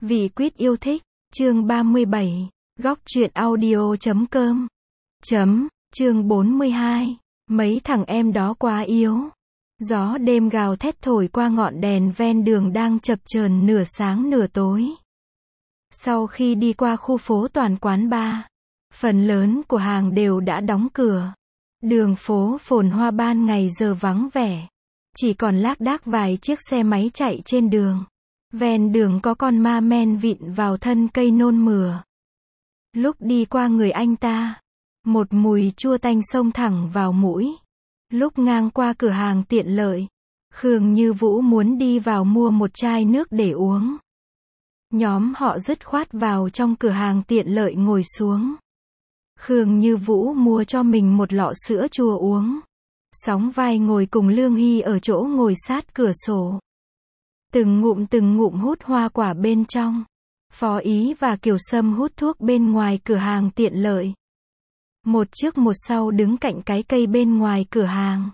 Vì quýt yêu thích, chương 37, góc truyện audio.com. Chương 42, mấy thằng em đó quá yếu. Gió đêm gào thét thổi qua ngọn đèn ven đường đang chập chờn nửa sáng nửa tối. Sau khi đi qua khu phố toàn quán bar, phần lớn của hàng đều đã đóng cửa. Đường phố phồn hoa ban ngày giờ vắng vẻ. Chỉ còn lác đác vài chiếc xe máy chạy trên đường. Ven đường có con ma men vịn vào thân cây nôn mửa. Lúc đi qua người anh ta, một mùi chua tanh xông thẳng vào mũi. Lúc ngang qua cửa hàng tiện lợi, Khương Như Vũ muốn đi vào mua một chai nước để uống. Nhóm họ dứt khoát vào trong cửa hàng tiện lợi ngồi xuống. Khương Như Vũ mua cho mình một lọ sữa chua uống. Sóng vai ngồi cùng Lương Hy ở chỗ ngồi sát cửa sổ. Từng ngụm hút hoa quả bên trong. Phó Ý và Kiều Sâm hút thuốc bên ngoài cửa hàng tiện lợi. Một trước một sau đứng cạnh cái cây bên ngoài cửa hàng.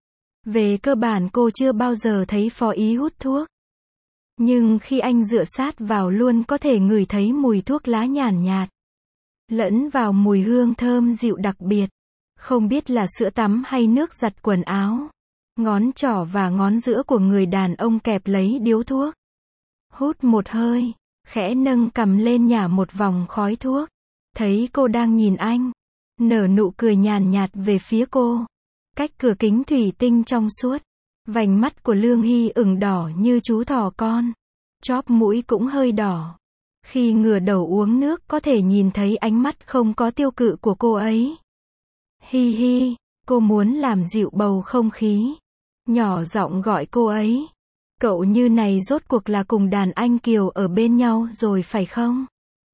Về cơ bản cô chưa bao giờ thấy Phó Ý hút thuốc. Nhưng khi anh dựa sát vào luôn có thể ngửi thấy mùi thuốc lá nhàn nhạt. Lẫn vào mùi hương thơm dịu đặc biệt. Không biết là sữa tắm hay nước giặt quần áo. Ngón trỏ và ngón giữa của người đàn ông kẹp lấy điếu thuốc. Hút một hơi, khẽ nâng cằm lên nhả một vòng khói thuốc. Thấy cô đang nhìn anh. Nở nụ cười nhàn nhạt về phía cô. Cách cửa kính thủy tinh trong suốt. Vành mắt của Lương Hy ửng đỏ như chú thỏ con. Chóp mũi cũng hơi đỏ. Khi ngửa đầu uống nước có thể nhìn thấy ánh mắt không có tiêu cự của cô ấy. Hi hi, cô muốn làm dịu bầu không khí. Nhỏ giọng gọi cô ấy. Cậu như này rốt cuộc là cùng đàn anh Kiều ở bên nhau rồi phải không?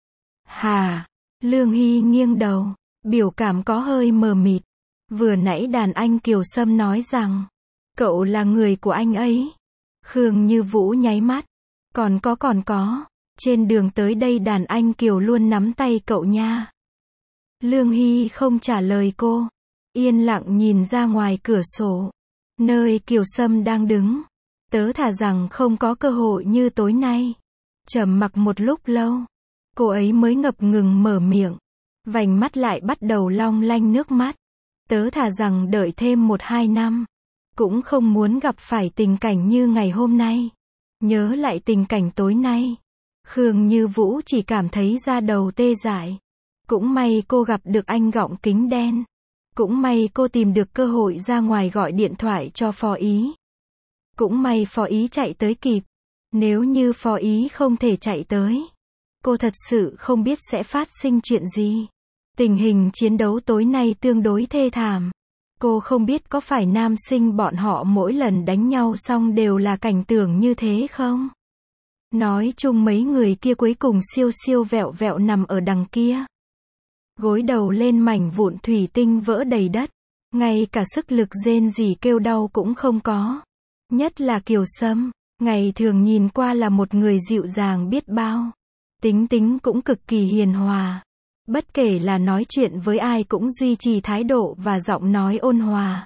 Hà, Lương Hy nghiêng đầu. Biểu cảm có hơi mờ mịt. Vừa nãy đàn anh Kiều Sâm nói rằng, cậu là người của anh ấy. Khương Như Vũ nháy mắt. Còn có. Trên đường tới đây đàn anh Kiều luôn nắm tay cậu nha. Lương Hy không trả lời cô. Yên lặng nhìn ra ngoài cửa sổ. Nơi Kiều Sâm đang đứng. Tớ thà rằng không có cơ hội như tối nay. Trầm mặc một lúc lâu. Cô ấy mới ngập ngừng mở miệng. Vành mắt lại bắt đầu long lanh nước mắt. Tớ thà rằng đợi thêm 1-2 năm. Cũng không muốn gặp phải tình cảnh như ngày hôm nay. Nhớ lại tình cảnh tối nay. Khương Như Vũ chỉ cảm thấy da đầu tê dại. Cũng may cô gặp được anh gọng kính đen. Cũng may cô tìm được cơ hội ra ngoài gọi điện thoại cho Phó Ý. Cũng may Phó Ý chạy tới kịp. Nếu như Phó Ý không thể chạy tới, cô thật sự không biết sẽ phát sinh chuyện gì. Tình hình chiến đấu tối nay tương đối thê thảm. Cô không biết có phải nam sinh bọn họ mỗi lần đánh nhau xong đều là cảnh tượng như thế không? Nói chung mấy người kia cuối cùng siêu vẹo vẹo nằm ở đằng kia. Gối đầu lên mảnh vụn thủy tinh vỡ đầy đất. Ngay cả sức lực rên rỉ kêu đau cũng không có. Nhất là Kiều Sâm, ngày thường nhìn qua là một người dịu dàng biết bao. Tính cũng cực kỳ hiền hòa. Bất kể là nói chuyện với ai cũng duy trì thái độ và giọng nói ôn hòa.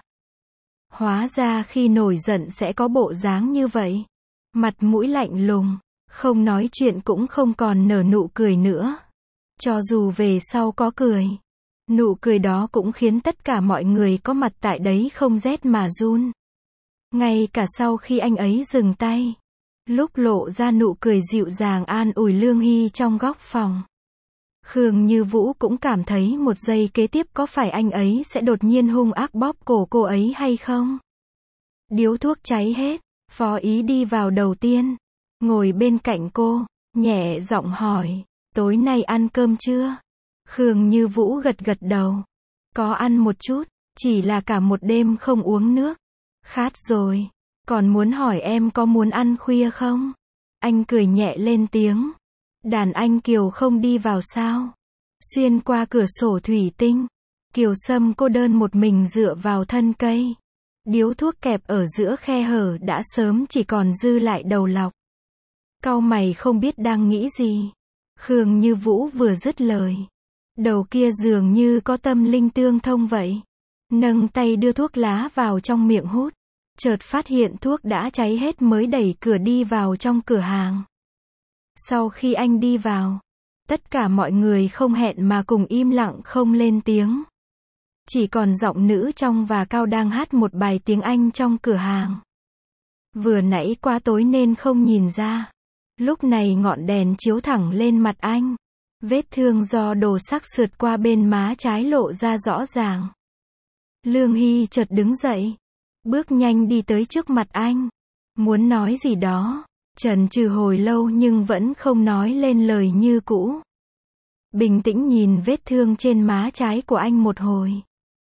Hóa ra khi nổi giận sẽ có bộ dáng như vậy. Mặt mũi lạnh lùng, không nói chuyện cũng không còn nở nụ cười nữa. Cho dù về sau có cười, nụ cười đó cũng khiến tất cả mọi người có mặt tại đấy không rét mà run. Ngay cả sau khi anh ấy dừng tay, lúc lộ ra nụ cười dịu dàng an ủi Lương Hy trong góc phòng. Khương Như Vũ cũng cảm thấy một giây kế tiếp có phải anh ấy sẽ đột nhiên hung ác bóp cổ cô ấy hay không? Điếu thuốc cháy hết, Phó Ý đi vào đầu tiên, ngồi bên cạnh cô, nhẹ giọng hỏi, tối nay ăn cơm chưa? Khương Như Vũ gật đầu. Có ăn một chút, chỉ là cả một đêm không uống nước. Khát rồi, còn muốn hỏi em có muốn ăn khuya không? Anh cười nhẹ lên tiếng. Đàn anh Kiều không đi vào sao? Xuyên qua cửa sổ thủy tinh, Kiều Sâm cô đơn một mình dựa vào thân cây. Điếu thuốc kẹp ở giữa khe hở đã sớm chỉ còn dư lại đầu lọc. Cau mày không biết đang nghĩ gì. Khương Như Vũ vừa dứt lời, đầu kia dường như có tâm linh tương thông vậy. Nâng tay đưa thuốc lá vào trong miệng hút. Chợt phát hiện thuốc đã cháy hết mới đẩy cửa đi vào trong cửa hàng. Sau khi anh đi vào, tất cả mọi người không hẹn mà cùng im lặng không lên tiếng. Chỉ còn giọng nữ trong và cao đang hát một bài tiếng Anh trong cửa hàng. Vừa nãy quá tối nên không nhìn ra. Lúc này ngọn đèn chiếu thẳng lên mặt anh. Vết thương do đồ sắc sượt qua bên má trái lộ ra rõ ràng. Lương Hy chợt đứng dậy, bước nhanh đi tới trước mặt anh. Muốn nói gì đó, chần chừ hồi lâu nhưng vẫn không nói lên lời như cũ. Bình tĩnh nhìn vết thương trên má trái của anh một hồi.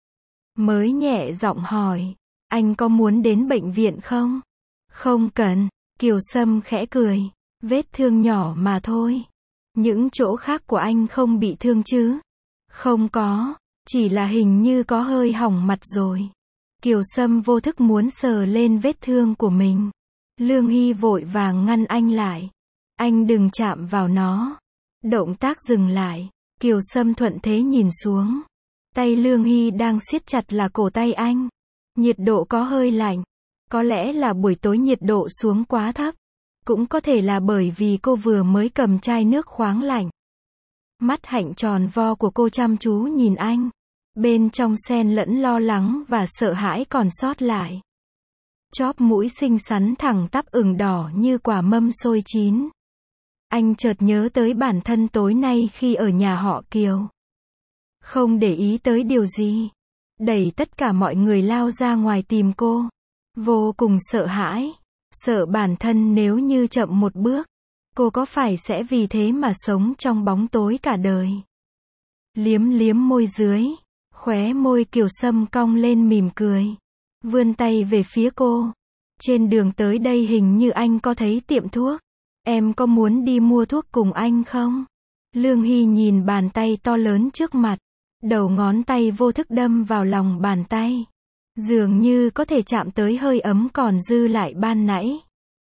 Mới nhẹ giọng hỏi, anh có muốn đến bệnh viện không? Không cần, Kiều Sâm khẽ cười, vết thương nhỏ mà thôi. Những chỗ khác của anh không bị thương chứ? Không có, chỉ là hình như có hơi hỏng mặt rồi. Kiều Sâm vô thức muốn sờ lên vết thương của mình. Lương Hy vội vàng ngăn anh lại. Anh đừng chạm vào nó. Động tác dừng lại. Kiều Sâm thuận thế nhìn xuống. Tay Lương Hy đang siết chặt là cổ tay anh. Nhiệt độ có hơi lạnh. Có lẽ là buổi tối nhiệt độ xuống quá thấp. Cũng có thể là bởi vì cô vừa mới cầm chai nước khoáng lạnh. Mắt hạnh tròn vo của cô chăm chú nhìn anh. Bên trong xen lẫn lo lắng và sợ hãi còn sót lại. Chóp mũi xinh xắn thẳng tắp ửng đỏ như quả mâm xôi chín. Anh chợt nhớ tới bản thân tối nay khi ở nhà họ Kiều. Không để ý tới điều gì. Đẩy tất cả mọi người lao ra ngoài tìm cô. Vô cùng sợ hãi. Sợ bản thân nếu như chậm một bước. Cô có phải sẽ vì thế mà sống trong bóng tối cả đời. Liếm liếm môi dưới. Khóe môi Kiều Sâm cong lên mỉm cười. Vươn tay về phía cô. Trên đường tới đây hình như anh có thấy tiệm thuốc. Em có muốn đi mua thuốc cùng anh không? Lương Hy nhìn bàn tay to lớn trước mặt. Đầu ngón tay vô thức đâm vào lòng bàn tay. Dường như có thể chạm tới hơi ấm còn dư lại ban nãy.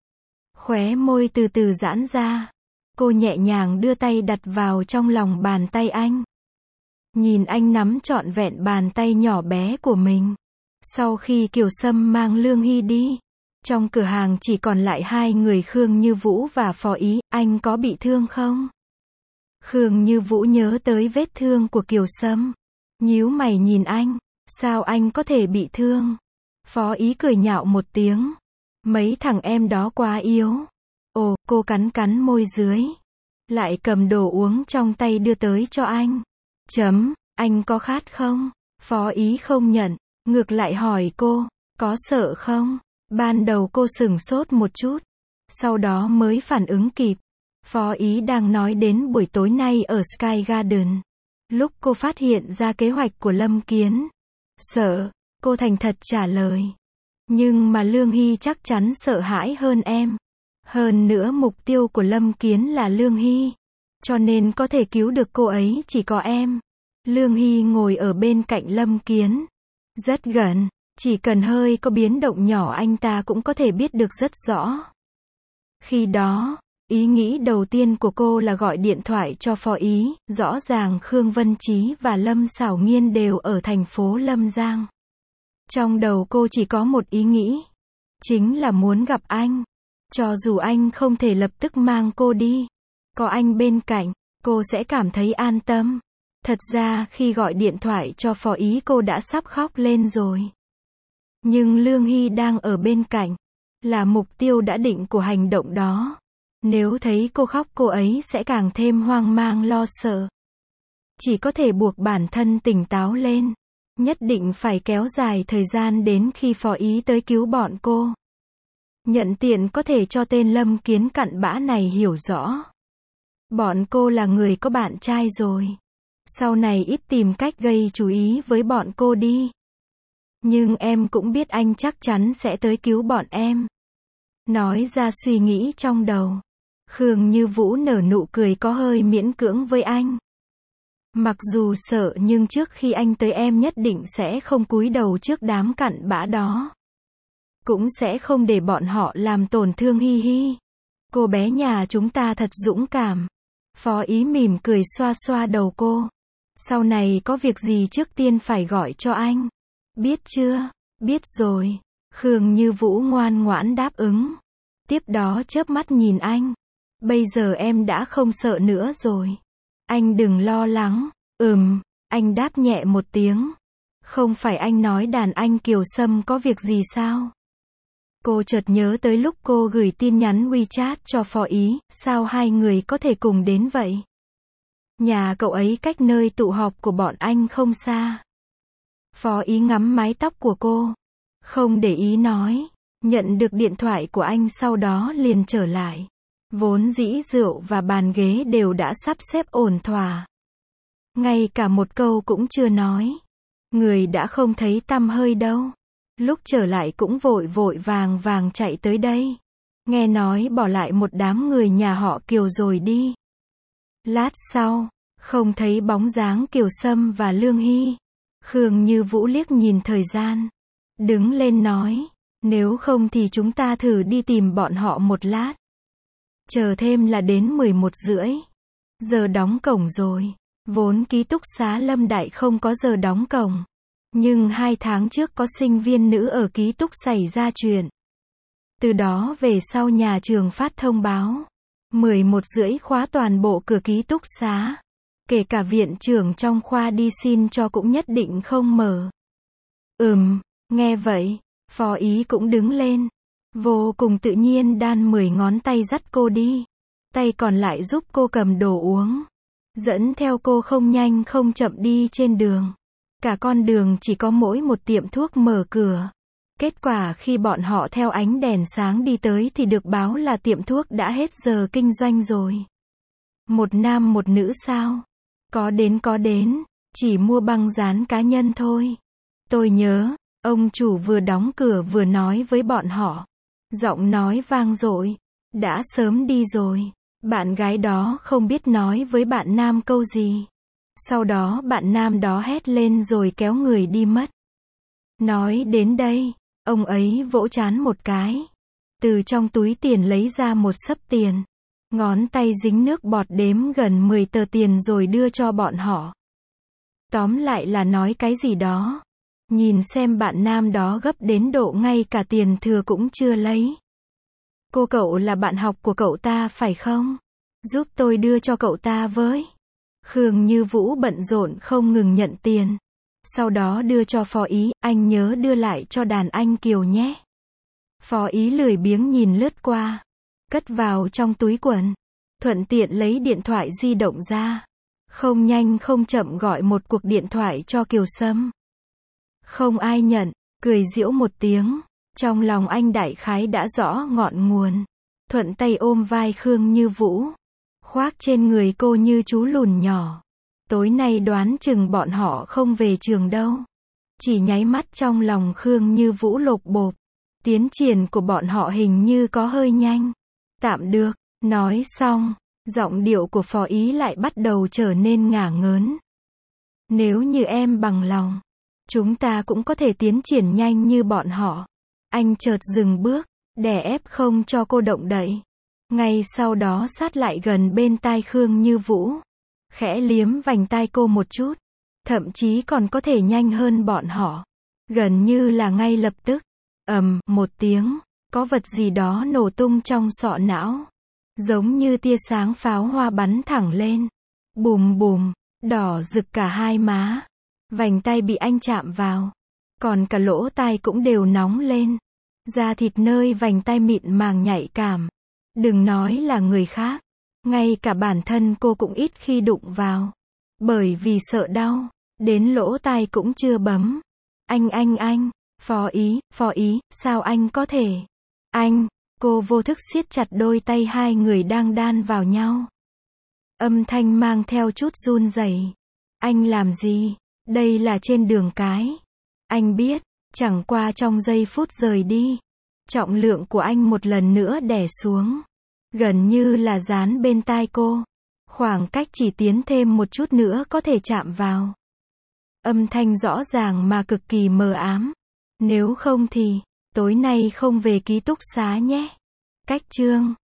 Khóe môi từ từ giãn ra. Cô nhẹ nhàng đưa tay đặt vào trong lòng bàn tay anh. Nhìn anh nắm trọn vẹn bàn tay nhỏ bé của mình. Sau khi Kiều Sâm mang Lương Hy đi, trong cửa hàng chỉ còn lại hai người Khương Như Vũ và Phó Ý. Anh có bị thương không? Khương Như Vũ nhớ tới vết thương của Kiều Sâm. Nhíu mày nhìn anh. Sao anh có thể bị thương? Phó Ý cười nhạo một tiếng. Mấy thằng em đó quá yếu. Ồ, cô cắn cắn môi dưới. Lại cầm đồ uống trong tay đưa tới cho anh. Anh có khát không? Phó Ý không nhận. Ngược lại hỏi cô, có sợ không? Ban đầu cô sửng sốt một chút. Sau đó mới phản ứng kịp. Phó Ý đang nói đến buổi tối nay ở Sky Garden. Lúc cô phát hiện ra kế hoạch của Lâm Kiến. Sợ, cô thành thật trả lời. Nhưng mà Lương Hy chắc chắn sợ hãi hơn em. Hơn nữa mục tiêu của Lâm Kiến là Lương Hy. Cho nên có thể cứu được cô ấy chỉ có em. Lương Hy ngồi ở bên cạnh Lâm Kiến. Rất gần, chỉ cần hơi có biến động nhỏ anh ta cũng có thể biết được rất rõ. Khi đó, ý nghĩ đầu tiên của cô là gọi điện thoại cho Phó Ý. Rõ ràng Khương Vân Chí và Lâm Xảo Nghiên đều ở thành phố Lâm Giang. Trong đầu cô chỉ có một ý nghĩ. Chính là muốn gặp anh. Cho dù anh không thể lập tức mang cô đi. Có anh bên cạnh, cô sẽ cảm thấy an tâm. Thật ra khi gọi điện thoại cho Phó Ý cô đã sắp khóc lên rồi. Nhưng Lương Hy đang ở bên cạnh. Là mục tiêu đã định của hành động đó. Nếu thấy cô khóc cô ấy sẽ càng thêm hoang mang lo sợ. Chỉ có thể buộc bản thân tỉnh táo lên. Nhất định phải kéo dài thời gian đến khi Phó Ý tới cứu bọn cô. Nhận tiện có thể cho tên Lâm Kiến cặn bã này hiểu rõ. Bọn cô là người có bạn trai rồi. Sau này ít tìm cách gây chú ý với bọn cô đi. Nhưng em cũng biết anh chắc chắn sẽ tới cứu bọn em. Nói ra suy nghĩ trong đầu. Khương Như Vũ nở nụ cười có hơi miễn cưỡng với anh. Mặc dù sợ nhưng trước khi anh tới em nhất định sẽ không cúi đầu trước đám cặn bã đó. Cũng sẽ không để bọn họ làm tổn thương Hi Hi. Cô bé nhà chúng ta thật dũng cảm. Phó Ý mỉm cười xoa xoa đầu cô. Sau này có việc gì trước tiên phải gọi cho anh. Biết chưa? Biết rồi. Khương Như Vũ ngoan ngoãn đáp ứng. Tiếp đó chớp mắt nhìn anh. Bây giờ em đã không sợ nữa rồi. Anh đừng lo lắng. Anh đáp nhẹ một tiếng. Không phải anh nói đàn anh Kiều Sâm có việc gì sao? Cô chợt nhớ tới lúc cô gửi tin nhắn WeChat cho Phó Ý, sao hai người có thể cùng đến vậy? Nhà cậu ấy cách nơi tụ họp của bọn anh không xa. Phó Ý ngắm mái tóc của cô. Không để ý nói. Nhận được điện thoại của anh sau đó liền trở lại. Vốn dĩ rượu và bàn ghế đều đã sắp xếp ổn thỏa. Ngay cả một câu cũng chưa nói. Người đã không thấy tăm hơi đâu. Lúc trở lại cũng vội vội vàng vàng chạy tới đây. Nghe nói bỏ lại một đám người nhà họ Kiều rồi đi. Lát sau, không thấy bóng dáng Kiều Sâm và Lương Hy. Khương Như Vũ liếc nhìn thời gian. Đứng lên nói, nếu không thì chúng ta thử đi tìm bọn họ một lát. Chờ thêm là đến 11:30. Giờ đóng cổng rồi. Vốn ký túc xá Lâm Đại không có giờ đóng cổng. Nhưng 2 tháng trước có sinh viên nữ ở ký túc xảy ra chuyện. Từ đó về sau nhà trường phát thông báo. 11:30 khóa toàn bộ cửa ký túc xá. Kể cả viện trưởng trong khoa đi xin cho cũng nhất định không mở. Nghe vậy, Phó Ý cũng đứng lên. Vô cùng tự nhiên đan 10 ngón tay dắt cô đi. Tay còn lại giúp cô cầm đồ uống. Dẫn theo cô không nhanh không chậm đi trên đường. Cả con đường chỉ có mỗi một tiệm thuốc mở cửa. Kết quả khi bọn họ theo ánh đèn sáng đi tới thì được báo là tiệm thuốc đã hết giờ kinh doanh rồi. Một nam một nữ sao? Có đến, chỉ mua băng dán cá nhân thôi. Tôi nhớ, ông chủ vừa đóng cửa vừa nói với bọn họ. Giọng nói vang dội, đã sớm đi rồi. Bạn gái đó không biết nói với bạn nam câu gì. Sau đó bạn nam đó hét lên rồi kéo người đi mất. Nói đến đây, ông ấy vỗ trán một cái. Từ trong túi tiền lấy ra một xấp tiền. Ngón tay dính nước bọt đếm gần 10 tờ tiền rồi đưa cho bọn họ. Tóm lại là nói cái gì đó. Nhìn xem bạn nam đó gấp đến độ ngay cả tiền thừa cũng chưa lấy. Cậu là bạn học của cậu ta phải không? Giúp tôi đưa cho cậu ta với. Khương Như Vũ bận rộn không ngừng nhận tiền. Sau đó đưa cho Phó Ý, anh nhớ đưa lại cho đàn anh Kiều nhé. Phó Ý lười biếng nhìn lướt qua. Cất vào trong túi quần. Thuận tiện lấy điện thoại di động ra. Không nhanh không chậm gọi một cuộc điện thoại cho Kiều Sâm. Không ai nhận, cười giễu một tiếng. Trong lòng anh đại khái đã rõ ngọn nguồn. Thuận tay ôm vai Khương Như Vũ. Khoác trên người cô như chú lùn nhỏ. Tối nay đoán chừng bọn họ không về trường đâu. Chỉ nháy mắt trong lòng Khương Như Vũ lột bột. Tiến triển của bọn họ hình như có hơi nhanh. Tạm được, nói xong, giọng điệu của Phó Ý lại bắt đầu trở nên ngả ngớn. Nếu như em bằng lòng, chúng ta cũng có thể tiến triển nhanh như bọn họ. Anh chợt dừng bước, đè ép không cho cô động đậy. Ngay sau đó sát lại gần bên tai Khương Như Vũ. Khẽ liếm vành tai cô một chút. Thậm chí còn có thể nhanh hơn bọn họ. Gần như là ngay lập tức. Một tiếng. Có vật gì đó nổ tung trong sọ não. Giống như tia sáng pháo hoa bắn thẳng lên. Bùm bùm. Đỏ rực cả hai má. Vành tay bị anh chạm vào. Còn cả lỗ tai cũng đều nóng lên. Da thịt nơi vành tay mịn màng nhạy cảm. Đừng nói là người khác. Ngay cả bản thân cô cũng ít khi đụng vào. Bởi vì sợ đau. Đến lỗ tai cũng chưa bấm. Anh. Phó Ý, sao anh có thể? Anh, cô vô thức siết chặt đôi tay hai người đang đan vào nhau. Âm thanh mang theo chút run rẩy. Anh làm gì? Đây là trên đường cái. Anh biết, chẳng qua trong giây phút rời đi. Trọng lượng của anh một lần nữa đè xuống. Gần như là dán bên tai cô. Khoảng cách chỉ tiến thêm một chút nữa có thể chạm vào. Âm thanh rõ ràng mà cực kỳ mờ ám. Nếu không thì, tối nay không về ký túc xá nhé. Cách chương